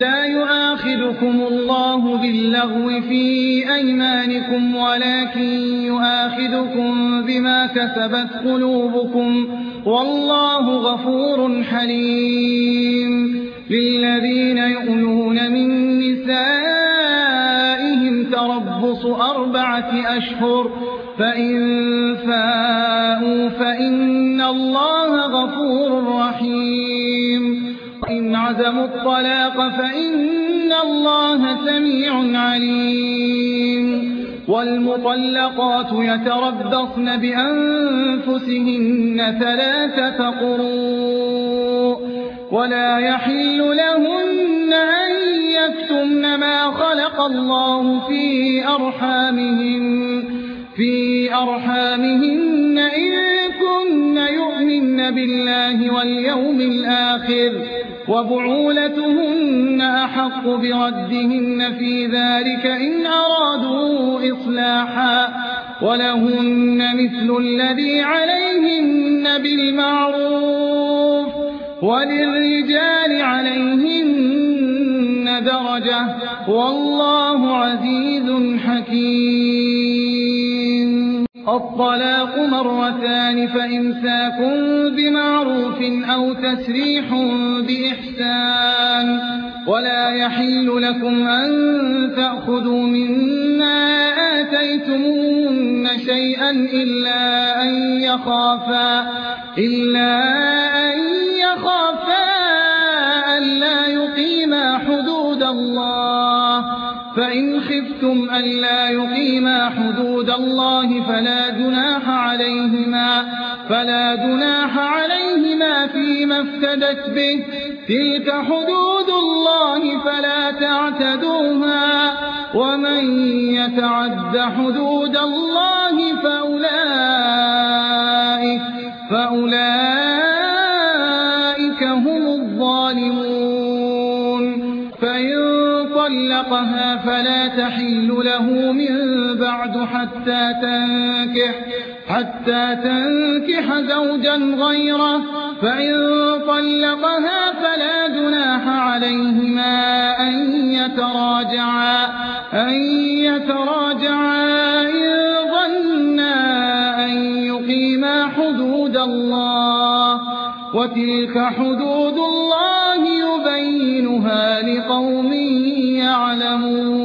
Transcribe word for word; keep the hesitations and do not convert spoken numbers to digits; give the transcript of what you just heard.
لا يؤاخذكم الله باللغو في أيمانكم ولكن يؤاخذكم بما كسبت قلوبكم والله غفور حليم. للذين يؤلون من نسائهم تربص أربعة أشهر فإن فاءوا فإن الله غفور رحيم. وإن عزموا الطلاق فإن الله سميع عليم. والمطلقات يتربصن بأنفسهن ثلاثة قروء ولا يحل لهن أن يكتمن ما خلق الله في أرحامهن في أرحامهن إن كن يؤمن بالله واليوم الآخر وبعولتهن أحق بردهن في ذلك إن أرادوا إصلاحا ولهن مثل الذي عليهن بالمعروف وللرجال عليهن درجة والله عزيز حكيم. الطلاق مرتان فإمساك بمعروف أو تسريح بإحسان ولا يحل لكم أن تأخذوا مما آتيتمون شيئا إلا أن يخافا إلا أن يخافا ألا يقيما حدود الله فإن خفتم ألا يقيما حدود الله فلا جناح عليهما فلا جناح عليهما فيما افتدت به تلك حدود الله فلا تعتدوها ومن يتعد حدود الله فأولئك فأولئك هم الظالمون. فإن طلقها فلا تحل له من بعد حتى تنكح حتى تنكح زوجا غيره فإن طلقها فلا جناح عليهما أن يتراجعا أن يتراجعا إن ظنا أن يقيما حدود الله وتلك حدود الله يبينها لقوم يعلمون.